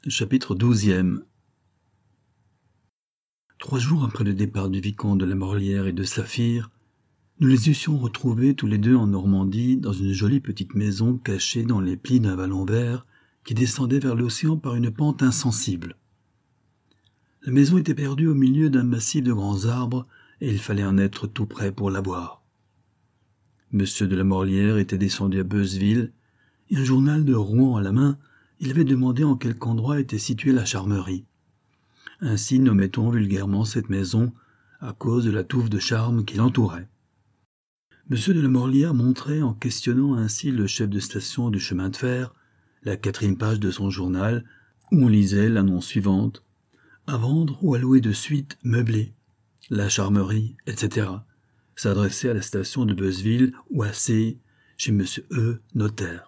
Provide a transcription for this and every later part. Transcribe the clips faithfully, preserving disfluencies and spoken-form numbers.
Chapitre douzième. Trois jours après le départ du vicomte de la Morlière et de Saphir, nous les eussions retrouvés tous les deux en Normandie, dans une jolie petite maison cachée dans les plis d'un vallon vert qui descendait vers l'océan par une pente insensible. La maison était perdue au milieu d'un massif de grands arbres, et il fallait en être tout près pour la voir. Monsieur de la Morlière était descendu à Beuzeville, et un journal de Rouen à la main, il avait demandé en quelque endroit était située la Charmerie. Ainsi nommait-on vulgairement cette maison, à cause de la touffe de charme qui l'entourait. Monsieur de la Morlière montrait, en questionnant ainsi le chef de station du chemin de fer, la quatrième page de son journal, où on lisait l'annonce suivante: à vendre ou à louer de suite, meublé, la Charmerie, et cetera, s'adressait à la station de Beuzeville ou à C, chez monsieur E, notaire.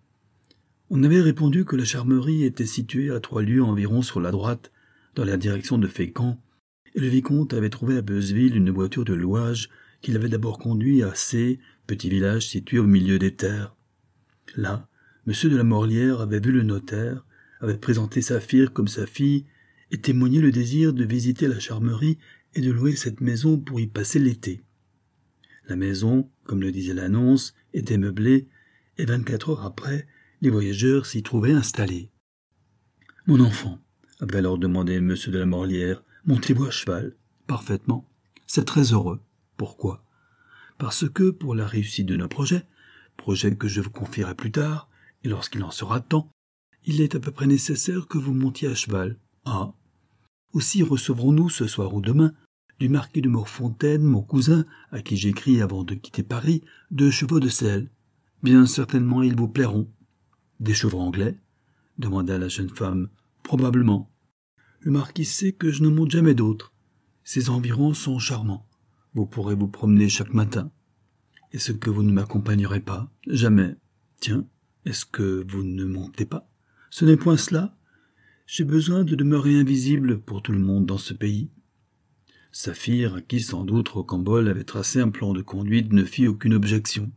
On avait répondu que la Charmerie était située à trois lieues environ sur la droite, dans la direction de Fécamp, et le vicomte avait trouvé à Beuzeville une voiture de louage qu'il avait d'abord conduit à C, petit village situé au milieu des terres. Là, monsieur de la Morlière avait vu le notaire, avait présenté Saphir comme sa fille, et témoigné le désir de visiter la Charmerie et de louer cette maison pour y passer l'été. La maison, comme le disait l'annonce, était meublée, et vingt-quatre heures après, les voyageurs s'y trouvaient installés. « Mon enfant, » avait alors demandé monsieur de la Morlière, « montez-vous à cheval ?»« Parfaitement. C'est très heureux. Pourquoi ? Parce que, pour la réussite de nos projets, projets que je vous confierai plus tard, et lorsqu'il en sera temps, il est à peu près nécessaire que vous montiez à cheval. Ah. Aussi recevrons-nous ce soir ou demain, du marquis de Morfontaine, mon cousin, à qui j'écris avant de quitter Paris, deux chevaux de selle. Bien certainement ils vous plairont. » « Des chevaux anglais ?» demanda la jeune femme. « Probablement. Le marquis sait que je ne monte jamais d'autres. Ces environs sont charmants. Vous pourrez vous promener chaque matin. Est-ce que vous ne m'accompagnerez pas ? Jamais. Tiens, est-ce que vous ne montez pas ? Ce n'est point cela. J'ai besoin de demeurer invisible pour tout le monde dans ce pays. » Saphir, à qui sans doute Rocambole avait tracé un plan de conduite, ne fit aucune objection.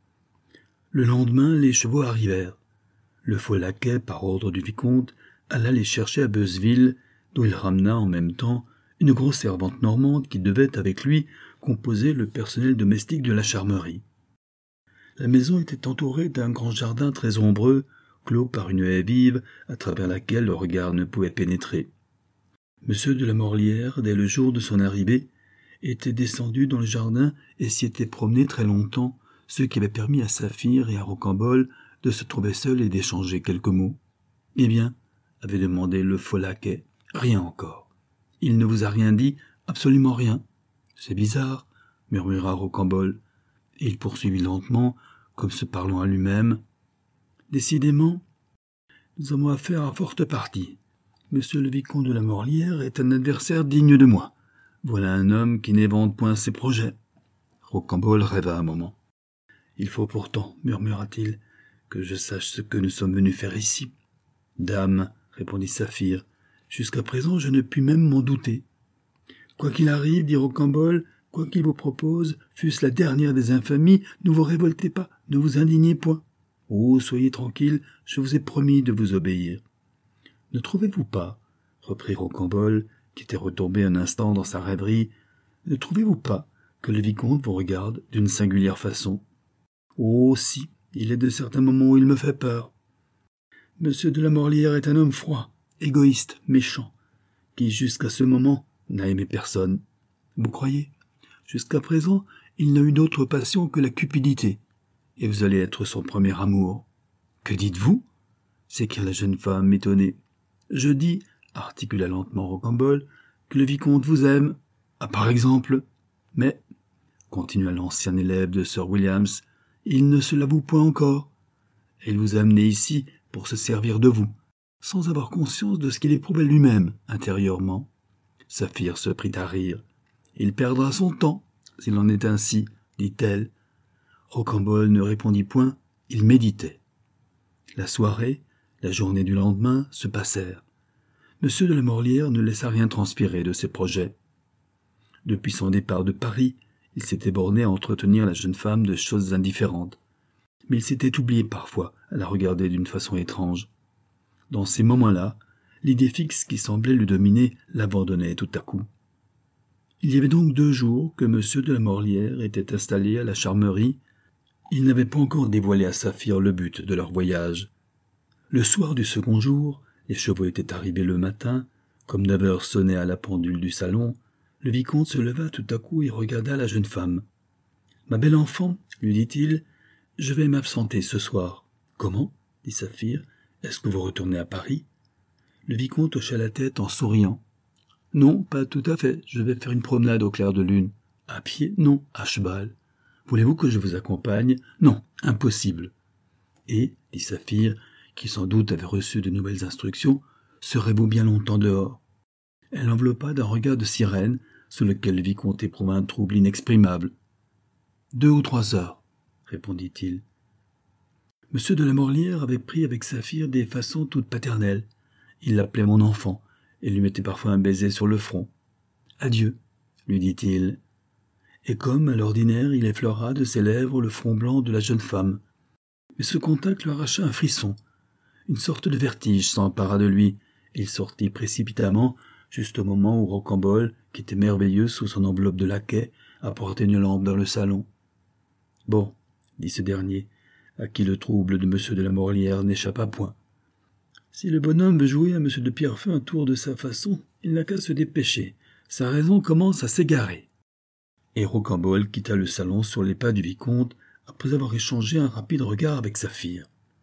Le lendemain, les chevaux arrivèrent. Le faux laquais, par ordre du vicomte, alla les chercher à Beuzeville, d'où il ramena en même temps une grosse servante normande qui devait, avec lui, composer le personnel domestique de la Charmerie. La maison était entourée d'un grand jardin très ombreux, clos par une haie vive, à travers laquelle le regard ne pouvait pénétrer. Monsieur de la Morlière, dès le jour de son arrivée, était descendu dans le jardin et s'y était promené très longtemps, ce qui avait permis à Saphir et à Rocambole de se trouver seuls et d'échanger quelques mots. « Eh bien ?» avait demandé le faux laquais. « Rien encore. Il ne vous a rien dit, absolument rien. »« C'est bizarre, » murmura Rocambole, et il poursuivit lentement, comme se parlant à lui-même. « Décidément, nous avons affaire à forte partie. Monsieur le vicomte de la Morlière est un adversaire digne de moi. Voilà un homme qui n'évente point ses projets. » Rocambole rêva un moment. « Il faut pourtant, murmura-t-il, que je sache ce que nous sommes venus faire ici. »« Dame, » répondit Saphir, « jusqu'à présent je ne puis même m'en douter. »« Quoi qu'il arrive, dit Rocambole, quoi qu'il vous propose, fût-ce la dernière des infamies, ne vous révoltez pas, ne vous indignez point. Oh, soyez tranquille, je vous ai promis de vous obéir. »« Ne trouvez-vous pas, reprit Rocambole, qui était retombé un instant dans sa rêverie, ne trouvez-vous pas que le vicomte vous regarde d'une singulière façon ? Oh, si, il est de certains moments où il me fait peur. Monsieur de la Morlière est un homme froid, égoïste, méchant, qui, jusqu'à ce moment, n'a aimé personne. Vous croyez ? Jusqu'à présent, il n'a eu d'autre passion que la cupidité, et vous allez être son premier amour. »« Que dites-vous » s'écria la jeune femme étonnée. « Je dis, » articula lentement Rocambole, « que le vicomte vous aime. Ah, par exemple. Mais, » continua l'ancien élève de Sir Williams, « il ne se l'avoue point encore. Et il vous a amené ici pour se servir de vous, sans avoir conscience de ce qu'il éprouvait lui-même, intérieurement. » Saphir se prit à rire. « Il perdra son temps, s'il en est ainsi, dit-elle. » Rocambole ne répondit point, il méditait. La soirée, la journée du lendemain se passèrent. Monsieur de la Morlière ne laissa rien transpirer de ses projets. Depuis son départ de Paris, il s'était borné à entretenir la jeune femme de choses indifférentes. Mais il s'était oublié parfois à la regarder d'une façon étrange. Dans ces moments-là, l'idée fixe qui semblait le dominer l'abandonnait tout à coup. Il y avait donc deux jours que M. de la Morlière était installé à la Charmerie. Il n'avait pas encore dévoilé à Saphir le but de leur voyage. Le soir du second jour, les chevaux étaient arrivés le matin, comme neuf heures sonnaient à la pendule du salon, le vicomte se leva tout à coup et regarda la jeune femme. « Ma belle enfant, lui dit-il, je vais m'absenter ce soir. »« Comment » dit Saphir. « Est-ce que vous retournez à Paris ?» Le vicomte hocha la tête en souriant. « Non, pas tout à fait. Je vais faire une promenade au clair de lune. »« À pied ? Non, à cheval. »« Voulez-vous que je vous accompagne ? » ?»« Non, impossible. »« Et, dit Saphir, qui sans doute avait reçu de nouvelles instructions, serez-vous bien longtemps dehors ?» Elle l'enveloppa d'un regard de sirène, sous lequel le vicomte éprouva un trouble inexprimable. « Deux ou trois heures, » répondit-il. Monsieur de la Morlière avait pris avec Saphir des façons toutes paternelles. Il l'appelait mon enfant, et lui mettait parfois un baiser sur le front. « Adieu, » lui dit-il. Et comme, à l'ordinaire, il effleura de ses lèvres le front blanc de la jeune femme. Mais ce contact lui arracha un frisson. Une sorte de vertige s'empara de lui, et il sortit précipitamment, juste au moment où Rocambole, qui était merveilleux sous son enveloppe de laquais, apportait une lampe dans le salon. « Bon, » dit ce dernier, à qui le trouble de M. de la Morlière n'échappa point. « Si le bonhomme veut jouer à M. de Pierrefeu un tour de sa façon, il n'a qu'à se dépêcher. Sa raison commence à s'égarer. » Et Rocambole quitta le salon sur les pas du vicomte, après avoir échangé un rapide regard avec Saphir.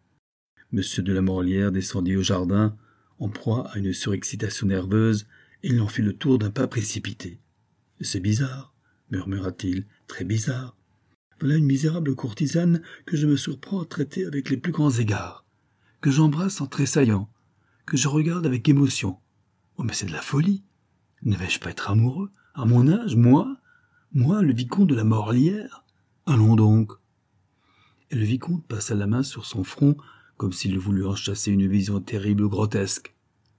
M. de la Morlière descendit au jardin, en proie à une surexcitation nerveuse, et il en fit le tour d'un pas précipité. « C'est bizarre, » murmura-t-il, « très bizarre. Voilà une misérable courtisane que je me surprends à traiter avec les plus grands égards, que j'embrasse en tressaillant, que je regarde avec émotion. Oh, mais c'est de la folie. Ne vais-je pas être amoureux, à mon âge, moi, moi, le vicomte de la Morlière? Allons donc. » Et le vicomte passa la main sur son front, comme s'il voulût en chasser une vision terrible ou grotesque.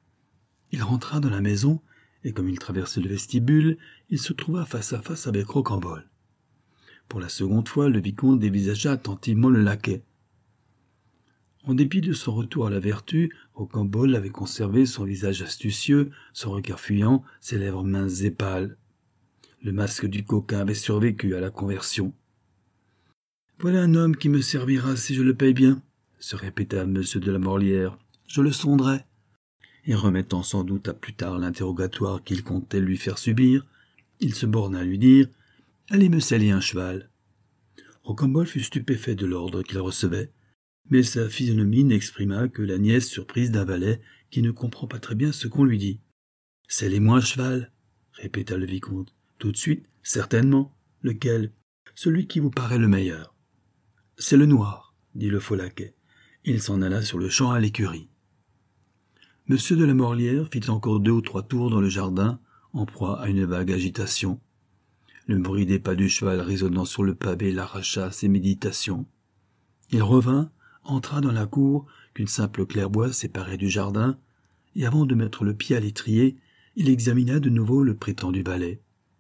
Il rentra dans la maison, et comme il traversait le vestibule, il se trouva face à face avec Rocambole. Pour la seconde fois, le vicomte dévisagea attentivement le laquais. En dépit de son retour à la vertu, Rocambole avait conservé son visage astucieux, son regard fuyant, ses lèvres minces et pâles. Le masque du coquin avait survécu à la conversion. « Voilà un homme qui me servira si je le paye bien, » se répéta M. de la Morlière. « Je le sonderai. » Et remettant sans doute à plus tard l'interrogatoire qu'il comptait lui faire subir, il se borna à lui dire « Allez me salir un cheval. » Rocambole fut stupéfait de l'ordre qu'il recevait, mais sa physionomie n'exprima que la niaise surprise d'un valet qui ne comprend pas très bien ce qu'on lui dit. « Sellez-moi un cheval, » répéta le vicomte. « Tout de suite, certainement. Lequel ? Celui qui vous paraît le meilleur. »« C'est le noir, » dit le faux laquais. Il s'en alla sur le champ à l'écurie. Monsieur de la Morlière fit encore deux ou trois tours dans le jardin, en proie à une vague agitation. Le bruit des pas du cheval résonnant sur le pavé l'arracha à ses méditations. Il revint, entra dans la cour qu'une simple claire-voie séparait du jardin, et avant de mettre le pied à l'étrier, il examina de nouveau le prétendu valet.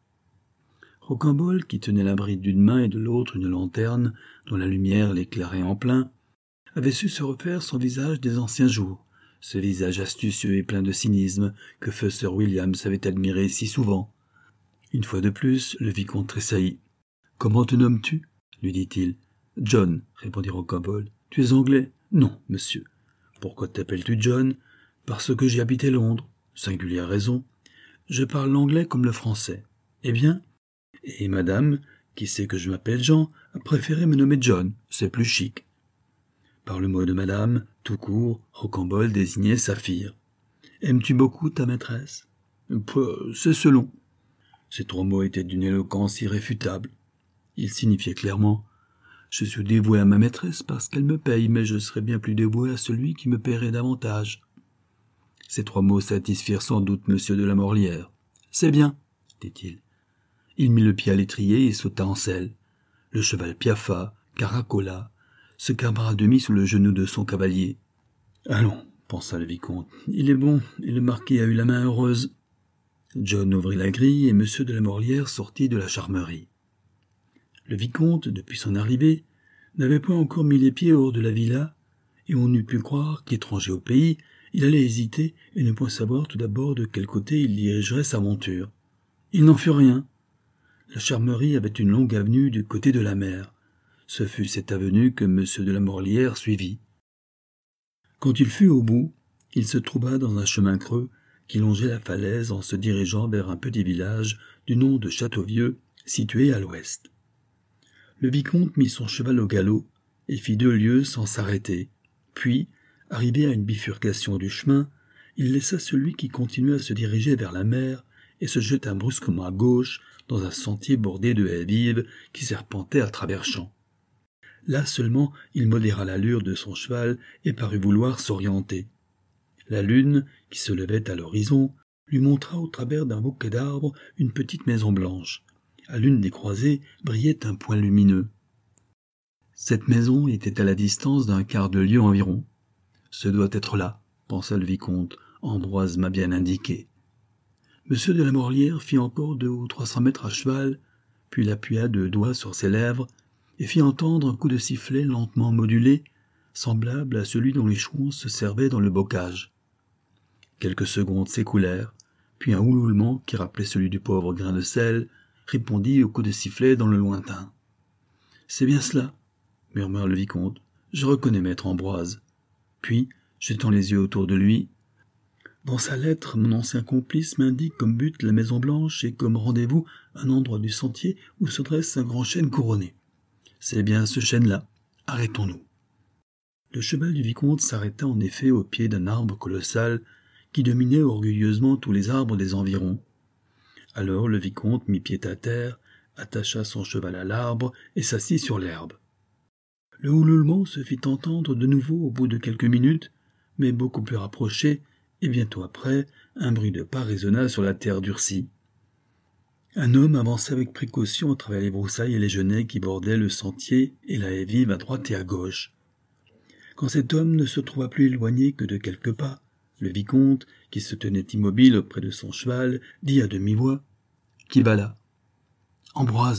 Rocambole, qui tenait la bride d'une main et de l'autre une lanterne dont la lumière l'éclairait en plein, avait su se refaire son visage des anciens jours, ce visage astucieux et plein de cynisme que feu Sir William savait admirer si souvent. Une fois de plus, le vicomte tressaillit. « Comment te nommes-tu » lui dit-il. « John, » répondit Rocambole. « Tu es anglais ?»« Non, monsieur. »« Pourquoi t'appelles-tu John ?»« Parce que j'ai habité Londres. »« Singulière raison. »« Je parle l'anglais comme le français. »« Eh bien ?»« Et madame, qui sait que je m'appelle Jean, a préféré me nommer John. C'est plus chic. » Par le mot de madame, tout court, Rocambole désignait Saphir. « Aimes-tu beaucoup ta maîtresse ?»« C'est selon. » Ces trois mots étaient d'une éloquence irréfutable. Ils signifiaient clairement « Je suis dévoué à ma maîtresse parce qu'elle me paye, mais je serais bien plus dévoué à celui qui me paierait davantage. » Ces trois mots satisfirent sans doute M. de la Morlière. « C'est bien, » dit-il. Il mit le pied à l'étrier et sauta en selle. Le cheval piaffa, caracola, se cabra à demi sous le genou de son cavalier. « Allons, » pensa le vicomte, « il est bon, et le marquis a eu la main heureuse. » John ouvrit la grille et M. de la Morlière sortit de la Charmerie. Le vicomte, depuis son arrivée, n'avait point encore mis les pieds hors de la villa, et on eût pu croire qu'étranger au pays, Il allait hésiter et ne point savoir tout d'abord de quel côté il dirigerait sa monture. Il n'en fut rien. La Charmerie avait une longue avenue du côté de la mer. Ce fut cette avenue que M. de la Morlière suivit. Quand il fut au bout, il se trouva dans un chemin creux qui longeait la falaise en se dirigeant vers un petit village du nom de Châteauvieux, situé à l'ouest. Le vicomte mit son cheval au galop et fit deux lieues sans s'arrêter. Puis, arrivé à une bifurcation du chemin, il laissa celui qui continuait à se diriger vers la mer et se jeta brusquement à gauche dans un sentier bordé de haies vives qui serpentait à travers champs. Là seulement il modéra l'allure de son cheval et parut vouloir s'orienter. La lune, qui se levait à l'horizon, lui montra au travers d'un bouquet d'arbres une petite maison blanche. À l'une des croisées brillait un point lumineux. Cette maison était à la distance d'un quart de lieue environ. « Ce doit être là, » pensa le vicomte, « Ambroise m'a bien indiqué. » Monsieur de la Morlière fit encore deux ou trois cents mètres à cheval, puis appuya deux doigts sur ses lèvres et fit entendre un coup de sifflet lentement modulé, semblable à celui dont les chouans se servaient dans le bocage. Quelques secondes s'écoulèrent, puis un ouloulement qui rappelait celui du pauvre grain de sel répondit au coup de sifflet dans le lointain. « C'est bien cela, » murmura le vicomte. « Je reconnais maître Ambroise. » Puis, jetant les yeux autour de lui, « Dans sa lettre, mon ancien complice m'indique comme but la Maison Blanche et comme rendez-vous un endroit du sentier où se dresse un grand chêne couronné. C'est bien ce chêne-là. Arrêtons-nous. » Le cheval du vicomte s'arrêta en effet au pied d'un arbre colossal qui dominait orgueilleusement tous les arbres des environs. Alors le vicomte mit pied à terre, attacha son cheval à l'arbre et s'assit sur l'herbe. Le houloulement se fit entendre de nouveau au bout de quelques minutes, mais beaucoup plus rapproché, et bientôt après, un bruit de pas résonna sur la terre durcie. Un homme avançait avec précaution à travers les broussailles et les genêts qui bordaient le sentier et la haie vive à droite et à gauche. Quand cet homme ne se trouva plus éloigné que de quelques pas, le vicomte, qui se tenait immobile auprès de son cheval, dit à demi-voix « Qui va là ?»« Ambroise, »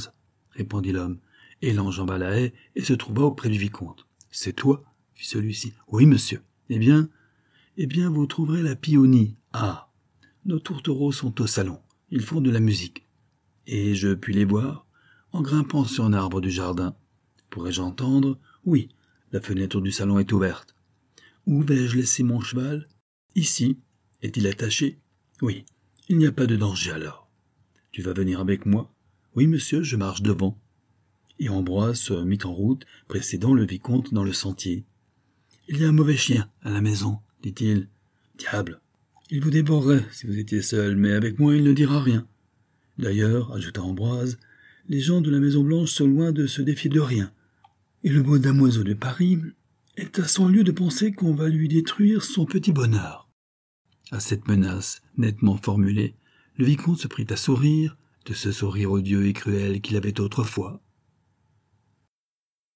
répondit l'homme, et l'enjamba la haie et se trouva auprès du vicomte. « C'est toi ?» fit celui-ci. « Oui, monsieur. »« Eh bien, eh bien, vous trouverez la pionnie. Ah, nos tourtereaux sont au salon. Ils font de la musique. Et je puis les voir en grimpant sur un arbre du jardin. Pourrais-je entendre ? Oui, la fenêtre du salon est ouverte. Où vais-je laisser mon cheval ? Ici. Est-il attaché ? Oui. Il n'y a pas de danger alors. Tu vas venir avec moi ? Oui, monsieur, je marche devant. Et Ambroise se mit en route, précédant le vicomte dans le sentier. Il y a un mauvais chien à la maison, dit-il. Diable, il vous dévorerait si vous étiez seul, mais avec moi il ne dira rien. D'ailleurs, ajouta Ambroise, les gens de la Maison Blanche sont loin de se défier de rien. Et le beau damoiseau de Paris est à cent lieues de penser qu'on va lui détruire son petit bonheur. À cette menace nettement formulée, le vicomte se prit à sourire, de ce sourire odieux et cruel qu'il avait autrefois.